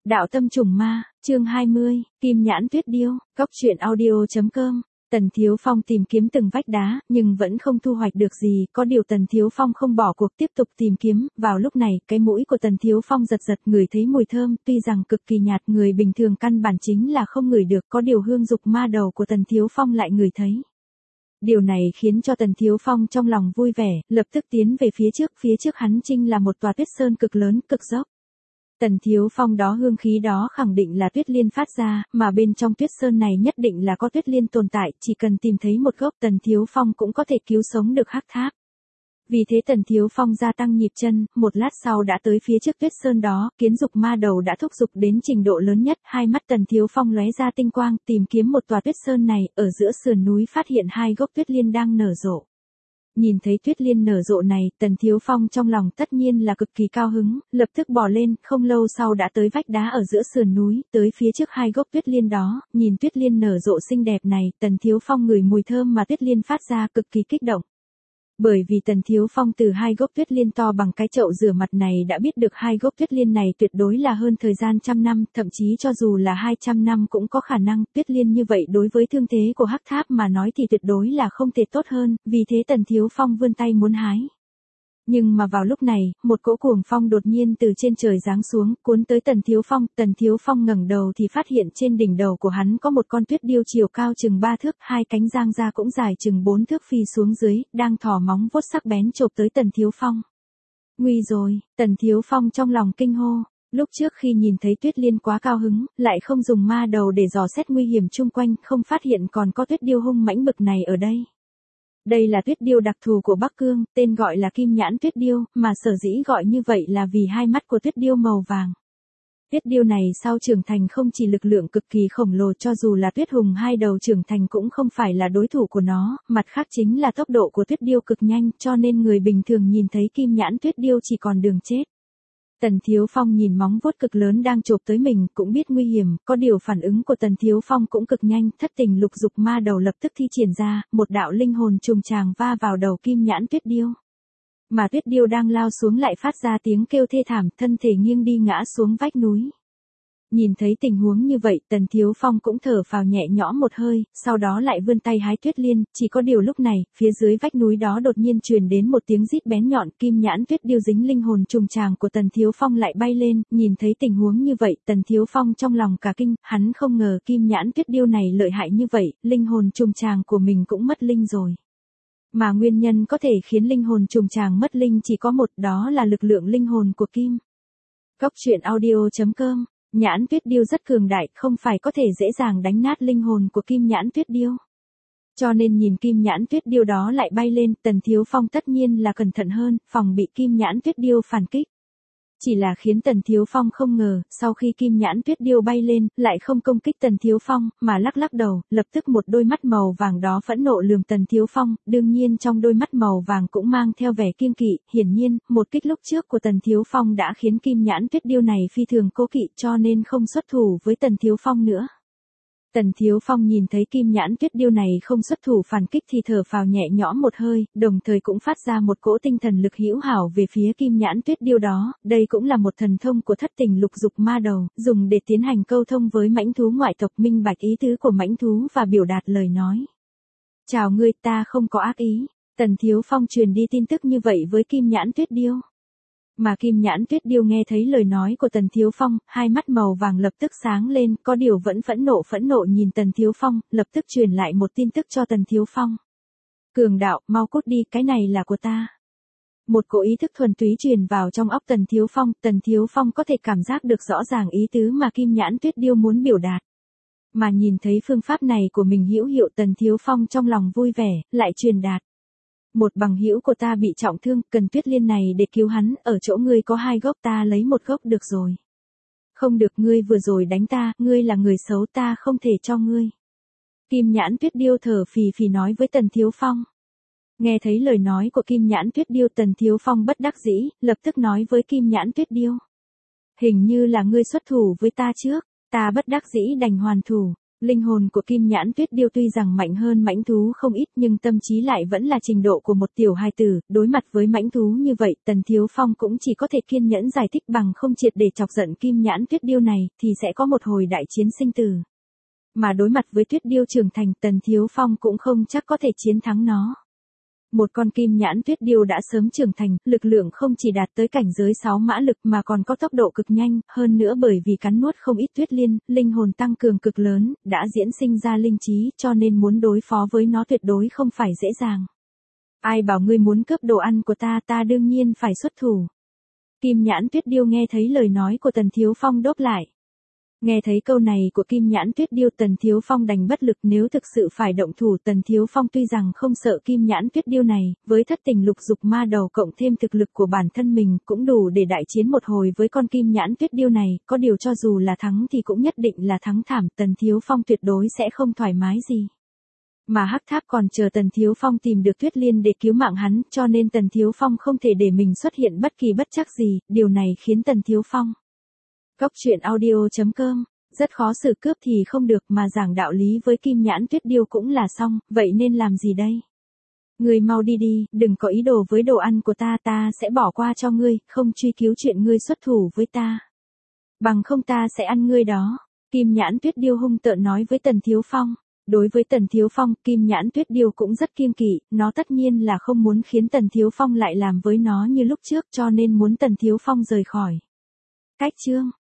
Đạo tâm trùng ma, chương 20, Kim Nhãn Tuyết Điêu, Cốc truyện audio.com. Tần Thiếu Phong tìm kiếm từng vách đá, nhưng vẫn không thu hoạch được gì, có điều Tần Thiếu Phong không bỏ cuộc tiếp tục tìm kiếm, vào lúc này, cái mũi của Tần Thiếu Phong giật giật ngửi thấy mùi thơm, tuy rằng cực kỳ nhạt, người bình thường căn bản chính là không ngửi được, có điều hương dục ma đầu của Tần Thiếu Phong lại ngửi thấy. Điều này khiến cho Tần Thiếu Phong trong lòng vui vẻ, lập tức tiến về phía trước hắn chính là một tòa tuyết sơn cực lớn, cực dốc. Tần Thiếu Phong đó hương khí đó khẳng định là tuyết liên phát ra, mà bên trong tuyết sơn này nhất định là có tuyết liên tồn tại, chỉ cần tìm thấy một gốc Tần Thiếu Phong cũng có thể cứu sống được Hắc Tháp. Vì thế Tần Thiếu Phong gia tăng nhịp chân, một lát sau đã tới phía trước tuyết sơn đó, kiến dục ma đầu đã thúc giục đến trình độ lớn nhất, hai mắt Tần Thiếu Phong lóe ra tinh quang, tìm kiếm một tòa tuyết sơn này, ở giữa sườn núi phát hiện hai gốc tuyết liên đang nở rộ. Nhìn thấy tuyết liên nở rộ này, Tần Thiếu Phong trong lòng tất nhiên là cực kỳ cao hứng, lập tức bò lên, không lâu sau đã tới vách đá ở giữa sườn núi, tới phía trước hai gốc tuyết liên đó, nhìn tuyết liên nở rộ xinh đẹp này, Tần Thiếu Phong ngửi mùi thơm mà tuyết liên phát ra cực kỳ kích động. Bởi vì Tần Thiếu Phong từ hai gốc tuyết liên to bằng cái chậu rửa mặt này đã biết được hai gốc tuyết liên này tuyệt đối là hơn thời gian 100 năm, thậm chí cho dù là 200 năm cũng có khả năng, tuyết liên như vậy đối với thương thế của Hắc Tháp mà nói thì tuyệt đối là không thể tốt hơn, vì thế Tần Thiếu Phong vươn tay muốn hái. Nhưng mà vào lúc này, một cỗ cuồng phong đột nhiên từ trên trời giáng xuống, cuốn tới Tần Thiếu Phong ngẩng đầu thì phát hiện trên đỉnh đầu của hắn có một con tuyết điêu chiều cao chừng 3 thước, hai cánh giang ra cũng dài chừng 4 thước phi xuống dưới, đang thò móng vuốt sắc bén chộp tới Tần Thiếu Phong. Nguy rồi, Tần Thiếu Phong trong lòng kinh hô. Lúc trước khi nhìn thấy tuyết liên quá cao hứng, lại không dùng ma đầu để dò xét nguy hiểm chung quanh, không phát hiện còn có tuyết điêu hung mãnh bực này ở đây. Đây là tuyết điêu đặc thù của Bắc Cương, tên gọi là Kim Nhãn Tuyết Điêu, mà sở dĩ gọi như vậy là vì hai mắt của tuyết điêu màu vàng. Tuyết điêu này sau trưởng thành không chỉ lực lượng cực kỳ khổng lồ, cho dù là tuyết hùng hai đầu trưởng thành cũng không phải là đối thủ của nó, mặt khác chính là tốc độ của tuyết điêu cực nhanh, cho nên người bình thường nhìn thấy Kim Nhãn Tuyết Điêu chỉ còn đường chết. Tần Thiếu Phong nhìn móng vuốt cực lớn đang chộp tới mình, cũng biết nguy hiểm, có điều phản ứng của Tần Thiếu Phong cũng cực nhanh, thất tình lục dục ma đầu lập tức thi triển ra, một đạo linh hồn trùng tràng va vào đầu Kim Nhãn Tuyết Điêu. Mà Tuyết Điêu đang lao xuống lại phát ra tiếng kêu thê thảm, thân thể nghiêng đi ngã xuống vách núi. Nhìn thấy tình huống như vậy, Tần Thiếu Phong cũng thở phào nhẹ nhõm một hơi, sau đó lại vươn tay hái tuyết liên, chỉ có điều lúc này, phía dưới vách núi đó đột nhiên truyền đến một tiếng rít bén nhọn, Kim Nhãn Tuyết Điêu dính linh hồn trùng tràng của Tần Thiếu Phong lại bay lên, nhìn thấy tình huống như vậy, Tần Thiếu Phong trong lòng cả kinh, hắn không ngờ Kim Nhãn Tuyết Điêu này lợi hại như vậy, linh hồn trùng tràng của mình cũng mất linh rồi. Mà nguyên nhân có thể khiến linh hồn trùng tràng mất linh chỉ có một, đó là lực lượng linh hồn của Kim. Cốc truyện audio.com. Nhãn Tuyết Điêu rất cường đại, không phải có thể dễ dàng đánh nát linh hồn của Kim Nhãn Tuyết Điêu. Cho nên nhìn Kim Nhãn Tuyết Điêu đó lại bay lên, Tần Thiếu Phong tất nhiên là cẩn thận hơn, phòng bị Kim Nhãn Tuyết Điêu phản kích. Chỉ là khiến Tần Thiếu Phong không ngờ, sau khi Kim Nhãn Tuyết Điêu bay lên, lại không công kích Tần Thiếu Phong, mà lắc lắc đầu, lập tức một đôi mắt màu vàng đó phẫn nộ lườm Tần Thiếu Phong, đương nhiên trong đôi mắt màu vàng cũng mang theo vẻ kiêng kỵ, hiển nhiên, một kích lúc trước của Tần Thiếu Phong đã khiến Kim Nhãn Tuyết Điêu này phi thường cố kỵ, cho nên không xuất thủ với Tần Thiếu Phong nữa. Tần Thiếu Phong nhìn thấy Kim Nhãn Tuyết Điêu này không xuất thủ phản kích thì thở phào nhẹ nhõm một hơi, đồng thời cũng phát ra một cỗ tinh thần lực hữu hảo về phía Kim Nhãn Tuyết Điêu đó, đây cũng là một thần thông của thất tình lục dục ma đầu, dùng để tiến hành câu thông với mãnh thú ngoại tộc, minh bạch ý tứ của mãnh thú và biểu đạt lời nói. Chào ngươi, ta không có ác ý. Tần Thiếu Phong truyền đi tin tức như vậy với Kim Nhãn Tuyết Điêu. Mà Kim Nhãn Tuyết Điêu nghe thấy lời nói của Tần Thiếu Phong, hai mắt màu vàng lập tức sáng lên, có điều vẫn phẫn nộ nhìn Tần Thiếu Phong, lập tức truyền lại một tin tức cho Tần Thiếu Phong. Cường đạo, mau cút đi, cái này là của ta. Một cỗ ý thức thuần túy truyền vào trong óc Tần Thiếu Phong có thể cảm giác được rõ ràng ý tứ mà Kim Nhãn Tuyết Điêu muốn biểu đạt. Mà nhìn thấy phương pháp này của mình hữu hiệu, Tần Thiếu Phong trong lòng vui vẻ, lại truyền đạt. Một bằng hữu của ta bị trọng thương, cần tuyết liên này để cứu hắn, ở chỗ ngươi có 2 gốc, ta lấy 1 gốc được rồi. Không được, ngươi vừa rồi đánh ta, ngươi là người xấu, ta không thể cho ngươi. Kim Nhãn Tuyết Điêu thở phì phì nói với Tần Thiếu Phong. Nghe thấy lời nói của Kim Nhãn Tuyết Điêu, Tần Thiếu Phong bất đắc dĩ, lập tức nói với Kim Nhãn Tuyết Điêu. Hình như là ngươi xuất thủ với ta trước, ta bất đắc dĩ đành hoàn thủ. Linh hồn của Kim Nhãn Tuyết Điêu tuy rằng mạnh hơn mãnh thú không ít nhưng tâm trí lại vẫn là trình độ của một tiểu hài tử, đối mặt với mãnh thú như vậy, Tần Thiếu Phong cũng chỉ có thể kiên nhẫn giải thích bằng không triệt để chọc giận Kim Nhãn Tuyết Điêu này, thì sẽ có một hồi đại chiến sinh tử. Mà đối mặt với Tuyết Điêu trưởng thành, Tần Thiếu Phong cũng không chắc có thể chiến thắng nó. Một con Kim Nhãn Tuyết Điêu đã sớm trưởng thành, lực lượng không chỉ đạt tới cảnh giới 6 mã lực mà còn có tốc độ cực nhanh, hơn nữa bởi vì cắn nuốt không ít tuyết liên, linh hồn tăng cường cực lớn, đã diễn sinh ra linh trí, cho nên muốn đối phó với nó tuyệt đối không phải dễ dàng. Ai bảo ngươi muốn cướp đồ ăn của ta, ta đương nhiên phải xuất thủ. Kim Nhãn Tuyết Điêu nghe thấy lời nói của Tần Thiếu Phong đáp lại. Nghe thấy câu này của Kim Nhãn Tuyết Điêu, Tần Thiếu Phong đành bất lực, nếu thực sự phải động thủ. Tần Thiếu Phong tuy rằng không sợ Kim Nhãn Tuyết Điêu này, với thất tình lục dục ma đầu cộng thêm thực lực của bản thân mình cũng đủ để đại chiến một hồi với con Kim Nhãn Tuyết Điêu này, có điều cho dù là thắng thì cũng nhất định là thắng thảm, Tần Thiếu Phong tuyệt đối sẽ không thoải mái gì. Mà Hắc Tháp còn chờ Tần Thiếu Phong tìm được Tuyết Liên để cứu mạng hắn, cho nên Tần Thiếu Phong không thể để mình xuất hiện bất kỳ bất trắc gì, điều này khiến Tần Thiếu Phong Cốc truyện audio.com rất khó xử, cướp thì không được mà giảng đạo lý với Kim Nhãn Tuyết Điêu cũng là xong, vậy nên làm gì đây? Ngươi mau đi đi, đừng có ý đồ với đồ ăn của ta, ta sẽ bỏ qua cho ngươi, không truy cứu chuyện ngươi xuất thủ với ta. Bằng không ta sẽ ăn ngươi đó. Kim Nhãn Tuyết Điêu hung tợn nói với Tần Thiếu Phong. Đối với Tần Thiếu Phong, Kim Nhãn Tuyết Điêu cũng rất kiêng kỵ, nó tất nhiên là không muốn khiến Tần Thiếu Phong lại làm với nó như lúc trước, cho nên muốn Tần Thiếu Phong rời khỏi. Cách chương